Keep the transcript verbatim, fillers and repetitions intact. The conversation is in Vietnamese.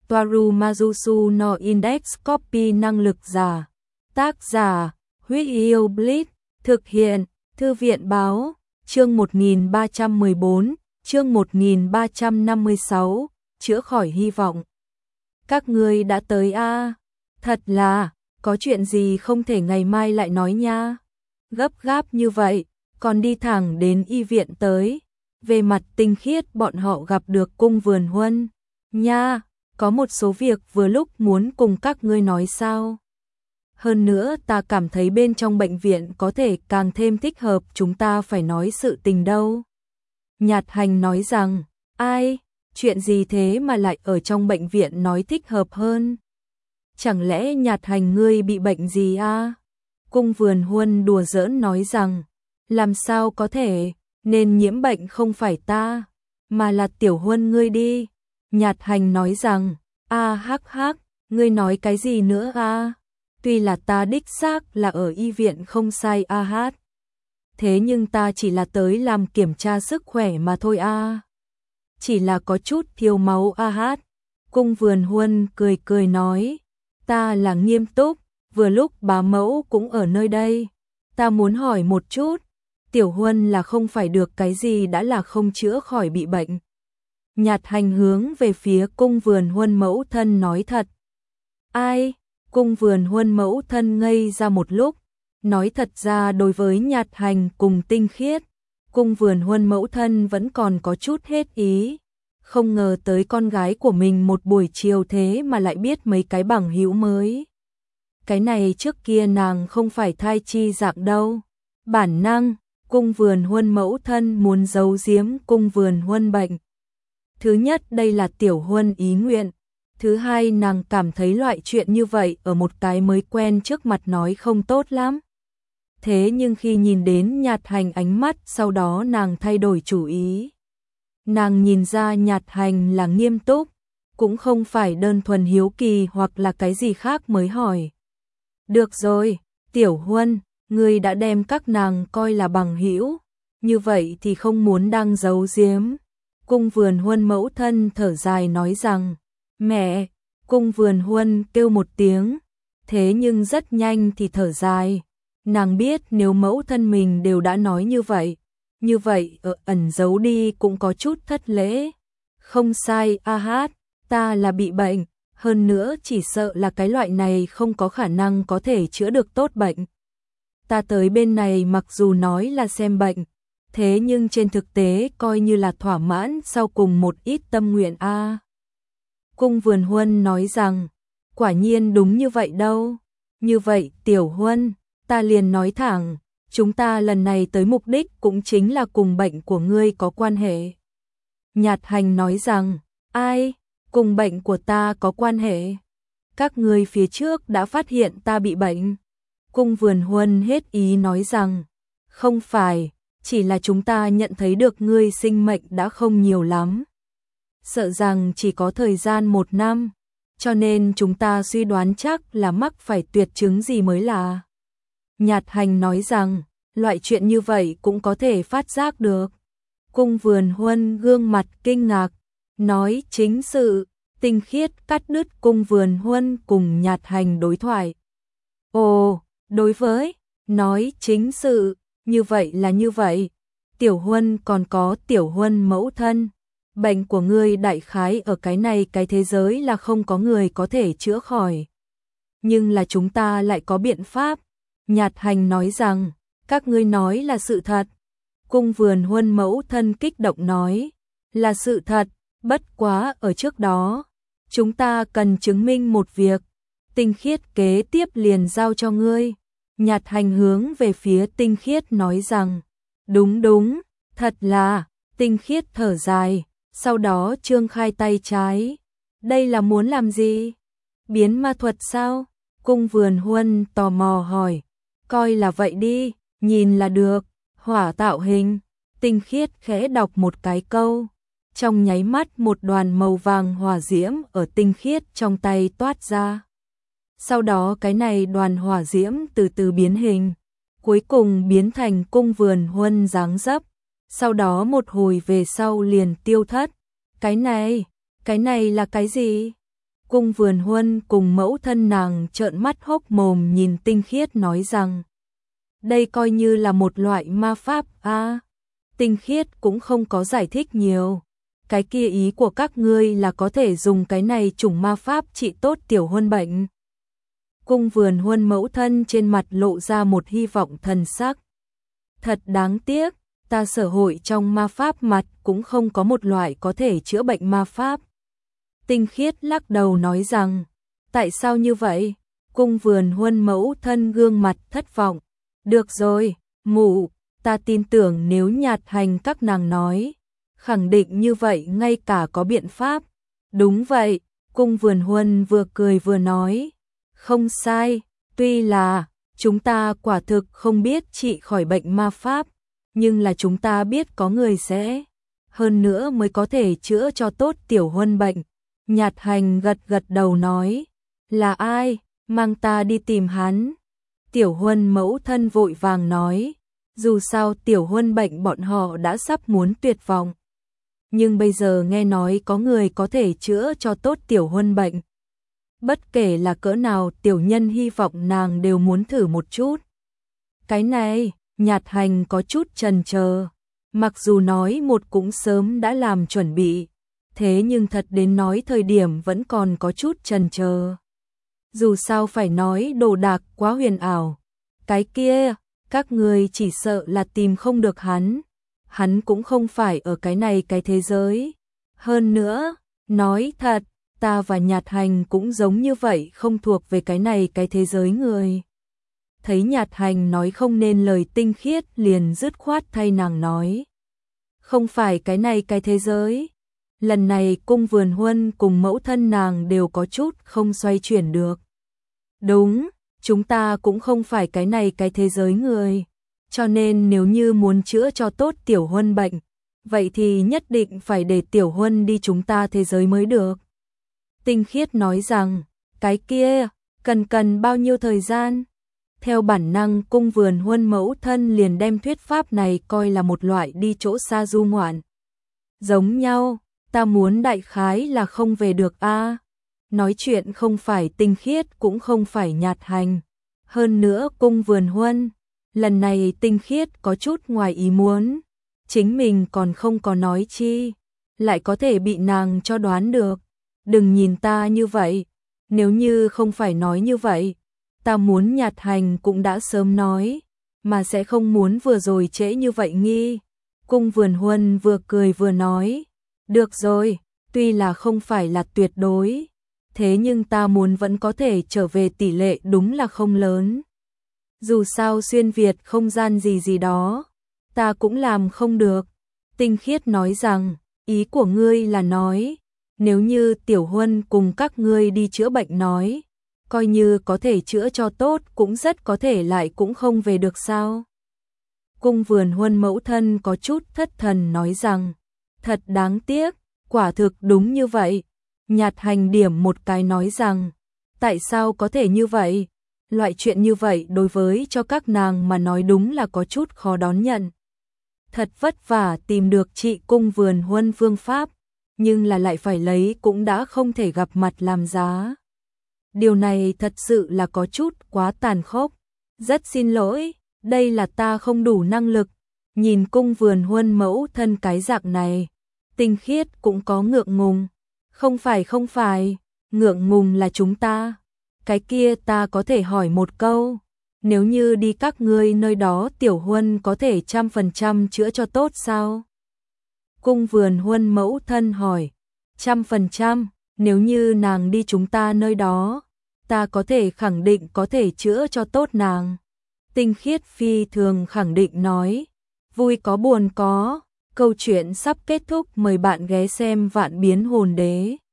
Toaru Majusu no Index Copy năng lực giả. Tác giả, Huyết Yêu Blitz, thực hiện, Thư viện báo, chương một nghìn ba trăm mười bốn, chương một nghìn ba trăm năm mươi sáu, chữa khỏi hy vọng. Các ngươi đã tới a? À? Thật là, có chuyện gì không thể ngày mai lại nói nha. Gấp gáp như vậy, còn đi thẳng đến y viện tới. Về mặt tinh khiết bọn họ gặp được Cung Vườn Huân. Nha, có một số việc vừa lúc muốn cùng các ngươi nói sao. Hơn nữa ta cảm thấy bên trong bệnh viện có thể càng thêm thích hợp chúng ta phải nói sự tình đâu. Nhạt Hành nói rằng, ai, chuyện gì thế mà lại ở trong bệnh viện nói thích hợp hơn. Chẳng lẽ Nhạt Hành ngươi bị bệnh gì à? Cung Vườn Huân đùa giỡn nói rằng, làm sao có thể, nên nhiễm bệnh không phải ta, mà là Tiểu Huân ngươi đi. Nhạt Hành nói rằng, a hắc hắc, ngươi nói cái gì nữa a? Tuy là ta đích xác là ở y viện không sai a hát. Thế nhưng ta chỉ là tới làm kiểm tra sức khỏe mà thôi a. Chỉ là có chút thiếu máu a hát. Cung Vườn Huân cười cười nói, ta là nghiêm túc, vừa lúc bá mẫu cũng ở nơi đây. Ta muốn hỏi một chút, Tiểu Huân là không phải được cái gì đã là không chữa khỏi bị bệnh. Nhạt Hành hướng về phía Cung Vườn Huân mẫu thân nói thật. Ai? Cung Vườn Huân mẫu thân ngây ra một lúc, nói thật ra đối với Nhạt Hành cùng Tinh Khiết, Cung Vườn Huân mẫu thân vẫn còn có chút hết ý, không ngờ tới con gái của mình một buổi chiều thế mà lại biết mấy cái bằng hữu mới. Cái này trước kia nàng không phải thai chi dạng đâu. Bản năng, Cung Vườn Huân mẫu thân muốn giấu giếm Cung Vườn Huân bệnh. Thứ nhất đây là Tiểu Huân ý nguyện. Thứ hai nàng cảm thấy loại chuyện như vậy ở một cái mới quen trước mặt nói không tốt lắm. Thế nhưng khi nhìn đến Nhạt Hành ánh mắt sau đó nàng thay đổi chủ ý. Nàng nhìn ra Nhạt Hành là nghiêm túc, cũng không phải đơn thuần hiếu kỳ hoặc là cái gì khác mới hỏi. Được rồi, Tiểu Huân, ngươi đã đem các nàng coi là bằng hữu, như vậy thì không muốn đang giấu giếm. Cung Vườn Huân mẫu thân thở dài nói rằng, mẹ. Cung Vườn Huân kêu một tiếng, thế nhưng rất nhanh thì thở dài. Nàng biết nếu mẫu thân mình đều đã nói như vậy, như vậy ở ẩn giấu đi cũng có chút thất lễ. Không sai a hát, ta là bị bệnh, hơn nữa chỉ sợ là cái loại này không có khả năng có thể chữa được tốt bệnh. Ta tới bên này mặc dù nói là xem bệnh, thế nhưng trên thực tế coi như là thỏa mãn sau cùng một ít tâm nguyện a. Cung Vườn Huân nói rằng, quả nhiên đúng như vậy đâu. Như vậy Tiểu Huân, ta liền nói thẳng, chúng ta lần này tới mục đích cũng chính là cùng bệnh của ngươi có quan hệ. Nhạt Hành nói rằng, ai, cùng bệnh của ta có quan hệ? Các ngươi phía trước đã phát hiện ta bị bệnh. Cung Vườn Huân hết ý nói rằng, không phải, chỉ là chúng ta nhận thấy được ngươi sinh mệnh đã không nhiều lắm. Sợ rằng chỉ có thời gian một năm, cho nên chúng ta suy đoán chắc là mắc phải tuyệt chứng gì mới là. Nhạt Hành nói rằng, loại chuyện như vậy cũng có thể phát giác được. Cung Vườn Huân gương mặt kinh ngạc, nói chính sự. Tinh Khiết cắt đứt Cung Vườn Huân cùng Nhạt Hành đối thoại. Ồ, đối với, nói chính sự, như vậy là như vậy. Tiểu Huân còn có Tiểu Huân mẫu thân. Bệnh của ngươi đại khái ở cái này cái thế giới là không có người có thể chữa khỏi. Nhưng là chúng ta lại có biện pháp. Nhạt Hành nói rằng, các ngươi nói là sự thật. Cung Vườn Huân mẫu thân kích động nói, là sự thật, bất quá ở trước đó. Chúng ta cần chứng minh một việc. Tinh Khiết kế tiếp liền giao cho ngươi. Nhạt Hành hướng về phía Tinh Khiết nói rằng, đúng đúng, thật là. Tinh Khiết thở dài, sau đó trương khai tay trái. Đây là muốn làm gì? Biến ma thuật sao? Cung Vườn Huân tò mò hỏi. Coi là vậy đi, nhìn là được. Hỏa tạo hình. Tinh Khiết khẽ đọc một cái câu. Trong nháy mắt một đoàn màu vàng hỏa diễm ở Tinh Khiết trong tay toát ra. Sau đó cái này đoàn hỏa diễm từ từ biến hình, cuối cùng biến thành Cung Vườn Huân dáng dấp. Sau đó một hồi về sau liền tiêu thất. Cái này, cái này là cái gì? Cung Vườn Huân cùng mẫu thân nàng trợn mắt hốc mồm nhìn Tinh Khiết nói rằng, đây coi như là một loại ma pháp a. À, Tinh Khiết cũng không có giải thích nhiều. Cái kia ý của các ngươi là có thể dùng cái này chủng ma pháp trị tốt Tiểu Huân bệnh. Cung Vườn Huân mẫu thân trên mặt lộ ra một hy vọng thần sắc. Thật đáng tiếc, ta sở hội trong ma pháp mặt cũng không có một loại có thể chữa bệnh ma pháp. Tinh Khiết lắc đầu nói rằng, tại sao như vậy? Cung Vườn Huân mẫu thân gương mặt thất vọng. Được rồi, mụ, ta tin tưởng nếu Nhạt Hành các nàng nói, khẳng định như vậy ngay cả có biện pháp. Đúng vậy, Cung Vườn Huân vừa cười vừa nói, không sai, tuy là chúng ta quả thực không biết trị khỏi bệnh ma pháp, nhưng là chúng ta biết có người sẽ, hơn nữa mới có thể chữa cho tốt Tiểu Huân bệnh. Nhạt Hành gật gật đầu nói, là ai, mang ta đi tìm hắn. Tiểu Huân mẫu thân vội vàng nói, dù sao Tiểu Huân bệnh bọn họ đã sắp muốn tuyệt vọng. Nhưng bây giờ nghe nói có người có thể chữa cho tốt Tiểu Huân bệnh. Bất kể là cỡ nào tiểu nhân hy vọng nàng đều muốn thử một chút. Cái này, Nhạt Hành có chút chần chờ. Mặc dù nói một cũng sớm đã làm chuẩn bị, thế nhưng thật đến nói thời điểm vẫn còn có chút chần chờ. Dù sao phải nói đồ đạc quá huyền ảo. Cái kia, các người chỉ sợ là tìm không được hắn. Hắn cũng không phải ở cái này cái thế giới. Hơn nữa, nói thật, ta và Nhạt Hành cũng giống như vậy không thuộc về cái này cái thế giới người. Thấy Nhạt Hành nói không nên lời, Tinh Khiết liền dứt khoát thay nàng nói. Không phải cái này cái thế giới. Lần này Cung Vườn Huân cùng mẫu thân nàng đều có chút không xoay chuyển được. Đúng, chúng ta cũng không phải cái này cái thế giới người. Cho nên nếu như muốn chữa cho tốt Tiểu Huân bệnh, vậy thì nhất định phải để Tiểu Huân đi chúng ta thế giới mới được. Tinh Khiết nói rằng, cái kia, cần cần bao nhiêu thời gian? Theo bản năng Cung Vườn Huân mẫu thân liền đem thuyết pháp này coi là một loại đi chỗ xa du ngoạn. Giống nhau, ta muốn đại khái là không về được a. Nói chuyện không phải Tinh Khiết cũng không phải Nhạt Hành. Hơn nữa Cung Vườn Huân, lần này Tinh Khiết có chút ngoài ý muốn. Chính mình còn không có nói chi, lại có thể bị nàng cho đoán được. Đừng nhìn ta như vậy, nếu như không phải nói như vậy, ta muốn Nhạt Hành cũng đã sớm nói, mà sẽ không muốn vừa rồi trễ như vậy nghi. Cung Vườn Huân vừa cười vừa nói, được rồi, tuy là không phải là tuyệt đối, thế nhưng ta muốn vẫn có thể trở về tỷ lệ đúng là không lớn. Dù sao xuyên Việt không gian gì gì đó, ta cũng làm không được. Tinh Khiết nói rằng, ý của ngươi là nói, nếu như Tiểu Huân cùng các ngươi đi chữa bệnh nói, coi như có thể chữa cho tốt cũng rất có thể lại cũng không về được sao. Cung Vườn Huân mẫu thân có chút thất thần nói rằng, thật đáng tiếc, quả thực đúng như vậy. Nhạt Hành điểm một cái nói rằng, tại sao có thể như vậy? Loại chuyện như vậy đối với cho các nàng mà nói đúng là có chút khó đón nhận. Thật vất vả tìm được trị Cung Vườn Huân phương pháp, nhưng là lại phải lấy cũng đã không thể gặp mặt làm giá. Điều này thật sự là có chút quá tàn khốc. Rất xin lỗi, đây là ta không đủ năng lực. Nhìn Cung Vườn Huân mẫu thân cái dạng này, Tinh Khiết cũng có ngượng ngùng. Không phải không phải, ngượng ngùng là chúng ta. Cái kia ta có thể hỏi một câu, nếu như đi các ngươi nơi đó Tiểu Huân có thể trăm phần trăm chữa cho tốt sao? Cung Vườn Huân mẫu thân hỏi, trăm phần trăm, nếu như nàng đi chúng ta nơi đó, ta có thể khẳng định có thể chữa cho tốt nàng. Tinh Khiết phi thường khẳng định nói, vui có buồn có, câu chuyện sắp kết thúc, mời bạn ghé xem Vạn Biến Hồn Đế.